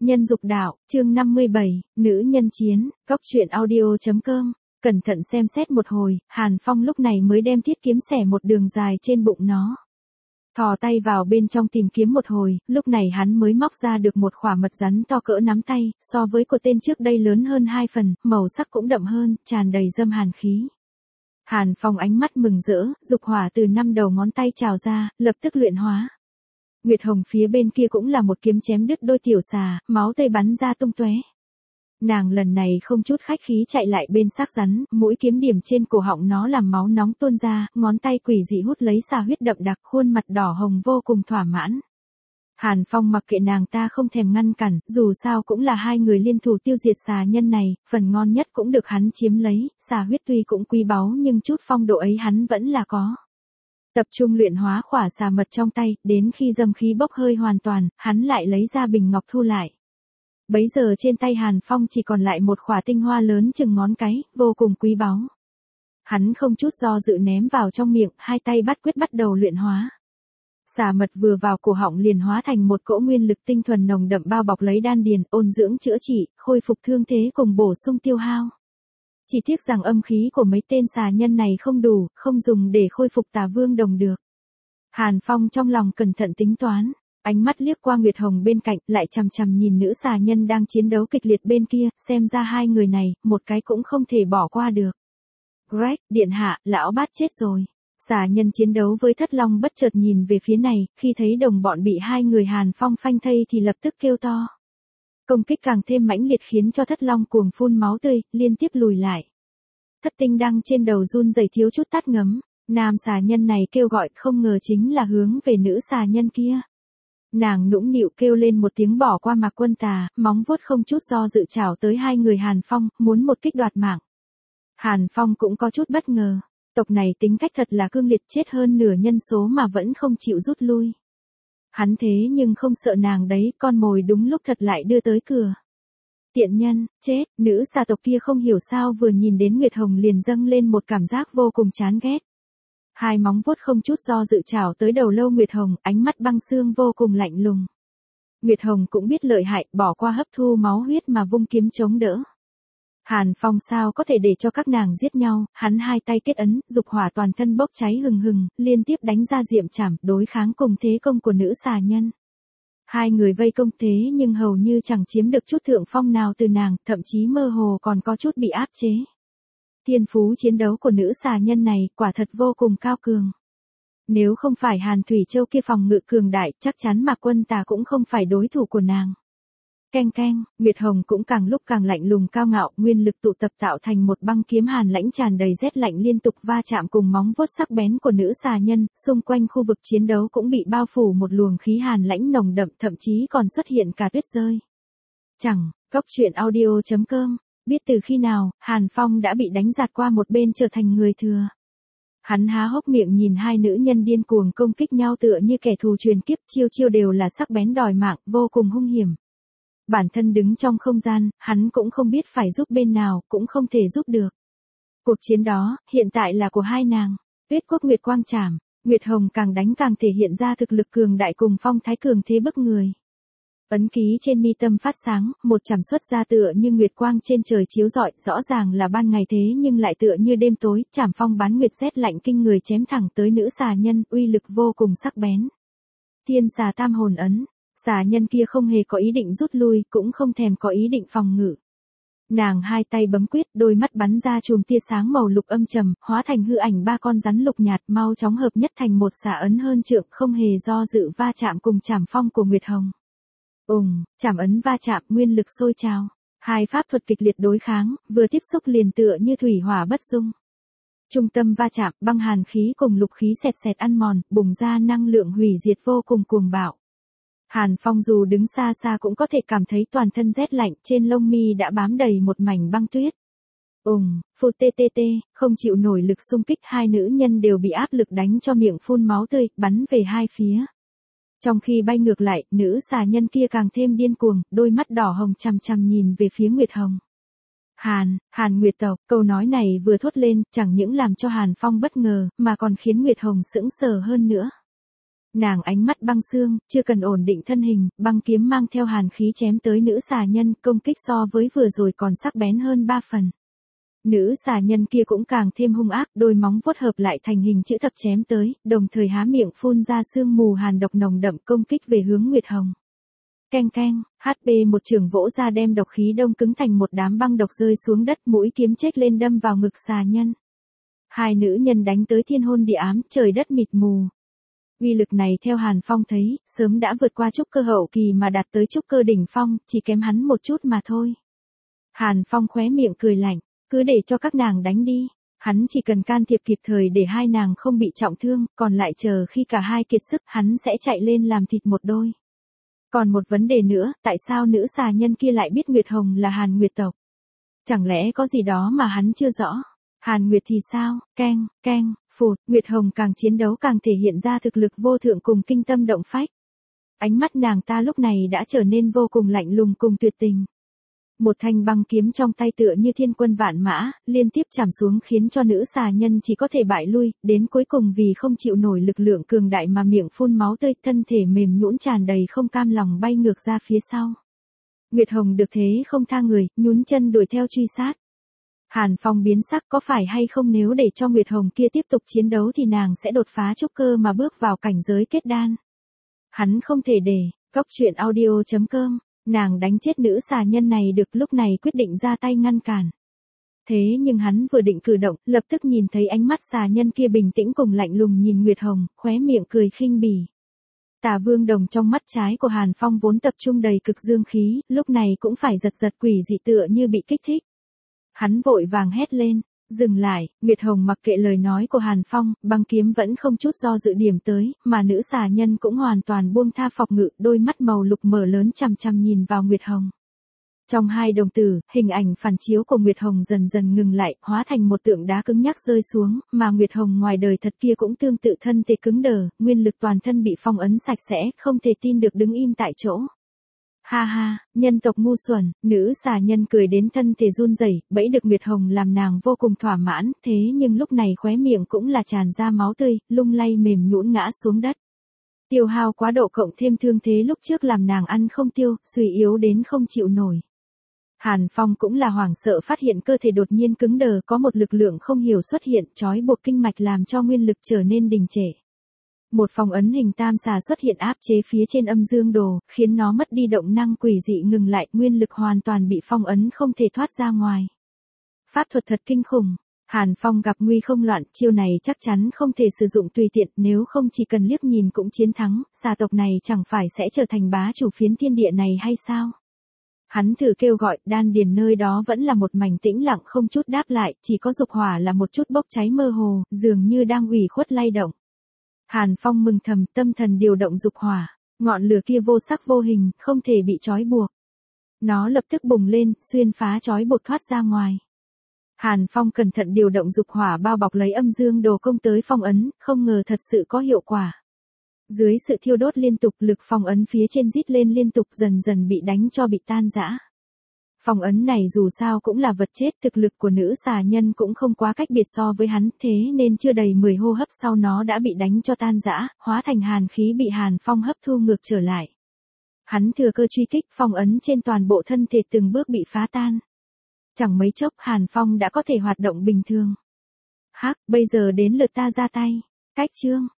Nhân dục đạo, chương 57, nữ nhân chiến, góc truyện audio.com. Cẩn thận xem xét một hồi, Hàn Phong lúc này mới đem thiết kiếm xẻ một đường dài trên bụng nó. Thò tay vào bên trong tìm kiếm một hồi, lúc này hắn mới móc ra được một khỏa mật rắn to cỡ nắm tay, so với của tên trước đây lớn hơn 2 phần, màu sắc cũng đậm hơn, tràn đầy dâm hàn khí. Hàn Phong ánh mắt mừng rỡ, dục hỏa từ 5 đầu ngón tay trào ra, lập tức luyện hóa. Nguyệt Hồng phía bên kia cũng là một kiếm chém đứt đôi tiểu xà, máu tươi bắn ra tung tóe. Nàng lần này không chút khách khí chạy lại bên xác rắn, mũi kiếm điểm trên cổ họng nó làm máu nóng tuôn ra, ngón tay quỷ dị hút lấy xà huyết đậm đặc, khuôn mặt đỏ hồng vô cùng thỏa mãn. Hàn Phong mặc kệ nàng ta không thèm ngăn cản, dù sao cũng là hai người liên thủ tiêu diệt xà nhân này, phần ngon nhất cũng được hắn chiếm lấy, xà huyết tuy cũng quý báu nhưng chút phong độ ấy hắn vẫn là có. Tập trung luyện hóa khỏa xà mật trong tay, đến khi dâm khí bốc hơi hoàn toàn, hắn lại lấy ra bình ngọc thu lại. Bấy giờ trên tay Hàn Phong chỉ còn lại một khỏa tinh hoa lớn chừng ngón cái, vô cùng quý báu. Hắn không chút do dự ném vào trong miệng, hai tay bắt quyết bắt đầu luyện hóa. Xà mật vừa vào cổ họng liền hóa thành một cỗ nguyên lực tinh thuần nồng đậm bao bọc lấy đan điền, ôn dưỡng chữa trị, khôi phục thương thế cùng bổ sung tiêu hao. Chỉ tiếc rằng âm khí của mấy tên xà nhân này không đủ, không dùng để khôi phục Tà Vương Đồng được. Hàn Phong trong lòng cẩn thận tính toán, ánh mắt liếc qua Nguyệt Hồng bên cạnh, lại chằm chằm nhìn nữ xà nhân đang chiến đấu kịch liệt bên kia, xem ra hai người này, một cái cũng không thể bỏ qua được. Greg, điện hạ, lão bát chết rồi. Xà nhân chiến đấu với Thất Long bất chợt nhìn về phía này, khi thấy đồng bọn bị hai người Hàn Phong phanh thây thì lập tức kêu to. Công kích càng thêm mãnh liệt khiến cho Thất Long cuồng phun máu tươi, liên tiếp lùi lại. Thất Tinh Đăng trên đầu run rẩy thiếu chút tắt ngấm, nam xà nhân này kêu gọi không ngờ chính là hướng về nữ xà nhân kia. Nàng nũng nịu kêu lên một tiếng bỏ qua Mạc Quân Tà, móng vuốt không chút do dự chảo tới hai người Hàn Phong, muốn một kích đoạt mạng. Hàn Phong cũng có chút bất ngờ, tộc này tính cách thật là cương liệt, chết hơn nửa nhân số mà vẫn không chịu rút lui. Hắn thế nhưng không sợ nàng đấy, con mồi đúng lúc thật lại đưa tới cửa. Tiện nhân, chết, nữ xà tộc kia không hiểu sao vừa nhìn đến Nguyệt Hồng liền dâng lên một cảm giác vô cùng chán ghét. Hai móng vuốt không chút do dự chảo tới đầu lâu Nguyệt Hồng, ánh mắt băng xương vô cùng lạnh lùng. Nguyệt Hồng cũng biết lợi hại, bỏ qua hấp thu máu huyết mà vung kiếm chống đỡ. Hàn Phong sao có thể để cho các nàng giết nhau, hắn hai tay kết ấn, dục hỏa toàn thân bốc cháy hừng hừng, liên tiếp đánh ra diệm trảm, đối kháng cùng thế công của nữ xà nhân. Hai người vây công thế nhưng hầu như chẳng chiếm được chút thượng phong nào từ nàng, thậm chí mơ hồ còn có chút bị áp chế. Thiên phú chiến đấu của nữ xà nhân này quả thật vô cùng cao cường. Nếu không phải Hàn Thủy Châu kia phòng ngự cường đại, chắc chắn Mạc Quân Tà cũng không phải đối thủ của nàng. Keng keng, Nguyệt Hồng cũng càng lúc càng lạnh lùng cao ngạo, nguyên lực tụ tập tạo thành một băng kiếm hàn lãnh tràn đầy rét lạnh liên tục va chạm cùng móng vuốt sắc bén của nữ xà nhân, xung quanh khu vực chiến đấu cũng bị bao phủ một luồng khí hàn lãnh nồng đậm, thậm chí còn xuất hiện cả tuyết rơi. Chẳng, góc truyện audio.com, biết từ khi nào, Hàn Phong đã bị đánh giạt qua một bên trở thành người thừa. Hắn há hốc miệng nhìn hai nữ nhân điên cuồng công kích nhau tựa như kẻ thù truyền kiếp, chiêu chiêu đều là sắc bén đòi mạng, vô cùng hung hiểm. Bản thân đứng trong không gian, hắn cũng không biết phải giúp bên nào, cũng không thể giúp được. Cuộc chiến đó, hiện tại là của hai nàng. Tuyết Quốc Nguyệt Quang Trảm, Nguyệt Hồng càng đánh càng thể hiện ra thực lực cường đại cùng phong thái cường thế bức người. Ấn ký trên mi tâm phát sáng, một chảm xuất ra tựa như nguyệt quang trên trời chiếu rọi, rõ ràng là ban ngày thế nhưng lại tựa như đêm tối, chảm phong bán nguyệt rét lạnh kinh người chém thẳng tới nữ xà nhân, uy lực vô cùng sắc bén. Thiên xà tam hồn ấn. Xà nhân kia không hề có ý định rút lui, cũng không thèm có ý định phòng ngự. Nàng hai tay bấm quyết, đôi mắt bắn ra chùm tia sáng màu lục âm trầm, hóa thành hư ảnh ba con rắn lục nhạt, mau chóng hợp nhất thành một xà ấn hơn trượng, không hề do dự va chạm cùng chảm phong của Nguyệt Hồng. Chảm ấn va chạm, nguyên lực sôi trào. Hai pháp thuật kịch liệt đối kháng, vừa tiếp xúc liền tựa như thủy hỏa bất dung. Trung tâm va chạm, băng hàn khí cùng lục khí xẹt xẹt ăn mòn, bùng ra năng lượng hủy diệt vô cùng cuồng bạo. Hàn Phong dù đứng xa xa cũng có thể cảm thấy toàn thân rét lạnh, trên lông mi đã bám đầy một mảnh băng tuyết. Phù tê, không chịu nổi lực xung kích, hai nữ nhân đều bị áp lực đánh cho miệng phun máu tươi, bắn về hai phía. Trong khi bay ngược lại, nữ xà nhân kia càng thêm điên cuồng, đôi mắt đỏ hồng chằm chằm nhìn về phía Nguyệt Hồng. Hàn Nguyệt tộc, câu nói này vừa thốt lên, chẳng những làm cho Hàn Phong bất ngờ, mà còn khiến Nguyệt Hồng sững sờ hơn nữa. Nàng ánh mắt băng xương, chưa cần ổn định thân hình, băng kiếm mang theo hàn khí chém tới nữ xà nhân, công kích so với vừa rồi còn sắc bén hơn 3 phần. Nữ xà nhân kia cũng càng thêm hung ác, đôi móng vuốt hợp lại thành hình chữ thập chém tới, đồng thời há miệng phun ra sương mù hàn độc nồng đậm công kích về hướng Nguyệt Hồng. Keng keng, HP một trường vỗ ra đem độc khí đông cứng thành một đám băng độc rơi xuống đất, mũi kiếm chếch lên đâm vào ngực xà nhân. Hai nữ nhân đánh tới thiên hôn địa ám, trời đất mịt mù. Uy lực này theo Hàn Phong thấy, sớm đã vượt qua trúc cơ hậu kỳ mà đạt tới trúc cơ đỉnh phong, chỉ kém hắn một chút mà thôi. Hàn Phong khóe miệng cười lạnh, cứ để cho các nàng đánh đi, hắn chỉ cần can thiệp kịp thời để hai nàng không bị trọng thương, còn lại chờ khi cả hai kiệt sức, hắn sẽ chạy lên làm thịt một đôi. Còn một vấn đề nữa, tại sao nữ xà nhân kia lại biết Nguyệt Hồng là Hàn Nguyệt tộc? Chẳng lẽ có gì đó mà hắn chưa rõ? Hàn Nguyệt thì sao? Keng, keng, phụt, Nguyệt Hồng càng chiến đấu càng thể hiện ra thực lực vô thượng cùng kinh tâm động phách. Ánh mắt nàng ta lúc này đã trở nên vô cùng lạnh lùng cùng tuyệt tình. Một thanh băng kiếm trong tay tựa như thiên quân vạn mã, liên tiếp chạm xuống khiến cho nữ xà nhân chỉ có thể bại lui, đến cuối cùng vì không chịu nổi lực lượng cường đại mà miệng phun máu tươi, thân thể mềm nhũn tràn đầy không cam lòng bay ngược ra phía sau. Nguyệt Hồng được thế không tha người, nhún chân đuổi theo truy sát. Hàn Phong biến sắc, có phải hay không nếu để cho Nguyệt Hồng kia tiếp tục chiến đấu thì nàng sẽ đột phá trúc cơ mà bước vào cảnh giới kết đan. Hắn không thể để, Cốc truyện audio.com, nàng đánh chết nữ xà nhân này được, lúc này quyết định ra tay ngăn cản. Thế nhưng hắn vừa định cử động, lập tức nhìn thấy ánh mắt xà nhân kia bình tĩnh cùng lạnh lùng nhìn Nguyệt Hồng, khóe miệng cười khinh bỉ. Tà Vương Đồng trong mắt trái của Hàn Phong vốn tập trung đầy cực dương khí, lúc này cũng phải giật giật quỷ dị tựa như bị kích thích. Hắn vội vàng hét lên, dừng lại, Nguyệt Hồng mặc kệ lời nói của Hàn Phong, băng kiếm vẫn không chút do dự điểm tới, mà nữ xà nhân cũng hoàn toàn buông tha phòng ngự, đôi mắt màu lục mở lớn chằm chằm nhìn vào Nguyệt Hồng. Trong hai đồng tử, hình ảnh phản chiếu của Nguyệt Hồng dần dần ngừng lại, hóa thành một tượng đá cứng nhắc rơi xuống, mà Nguyệt Hồng ngoài đời thật kia cũng tương tự thân thể cứng đờ, nguyên lực toàn thân bị phong ấn sạch sẽ, không thể tin được đứng im tại chỗ. Ha ha, nhân tộc ngu xuẩn, nữ xà nhân cười đến thân thể run rẩy, bẫy được Nguyệt Hồng làm nàng vô cùng thỏa mãn, thế nhưng lúc này khóe miệng cũng là tràn ra máu tươi, lung lay mềm nhũn ngã xuống đất. Tiêu hao quá độ cộng thêm thương thế lúc trước làm nàng ăn không tiêu, suy yếu đến không chịu nổi. Hàn Phong cũng là hoảng sợ phát hiện cơ thể đột nhiên cứng đờ, có một lực lượng không hiểu xuất hiện, trói buộc kinh mạch làm cho nguyên lực trở nên đình trệ. Một phong ấn hình tam xà xuất hiện áp chế phía trên âm dương đồ, khiến nó mất đi động năng quỷ dị ngừng lại, nguyên lực hoàn toàn bị phong ấn không thể thoát ra ngoài. Pháp thuật thật kinh khủng. Hàn Phong gặp nguy không loạn, chiêu này chắc chắn không thể sử dụng tùy tiện, nếu không chỉ cần liếc nhìn cũng chiến thắng, xà tộc này chẳng phải sẽ trở thành bá chủ phiến thiên địa này hay sao? Hắn thử kêu gọi, đan điền nơi đó vẫn là một mảnh tĩnh lặng không chút đáp lại, chỉ có dục hỏa là một chút bốc cháy mơ hồ, dường như đang ủy khuất lay động. Hàn Phong mừng thầm, tâm thần điều động dục hỏa, ngọn lửa kia vô sắc vô hình, không thể bị trói buộc. Nó lập tức bùng lên, xuyên phá trói buộc thoát ra ngoài. Hàn Phong cẩn thận điều động dục hỏa bao bọc lấy âm dương đồ công tới phong ấn, không ngờ thật sự có hiệu quả. Dưới sự thiêu đốt liên tục, lực phong ấn phía trên rít lên liên tục, dần dần bị đánh cho bị tan rã. Phong ấn này dù sao cũng là vật chết, thực lực của nữ xà nhân cũng không quá cách biệt so với hắn, thế nên chưa đầy 10 hô hấp sau nó đã bị đánh cho tan rã, hóa thành hàn khí bị Hàn Phong hấp thu ngược trở lại. Hắn thừa cơ truy kích, phong ấn trên toàn bộ thân thể từng bước bị phá tan. Chẳng mấy chốc Hàn Phong đã có thể hoạt động bình thường. Hắc, bây giờ đến lượt ta ra tay. Cách chương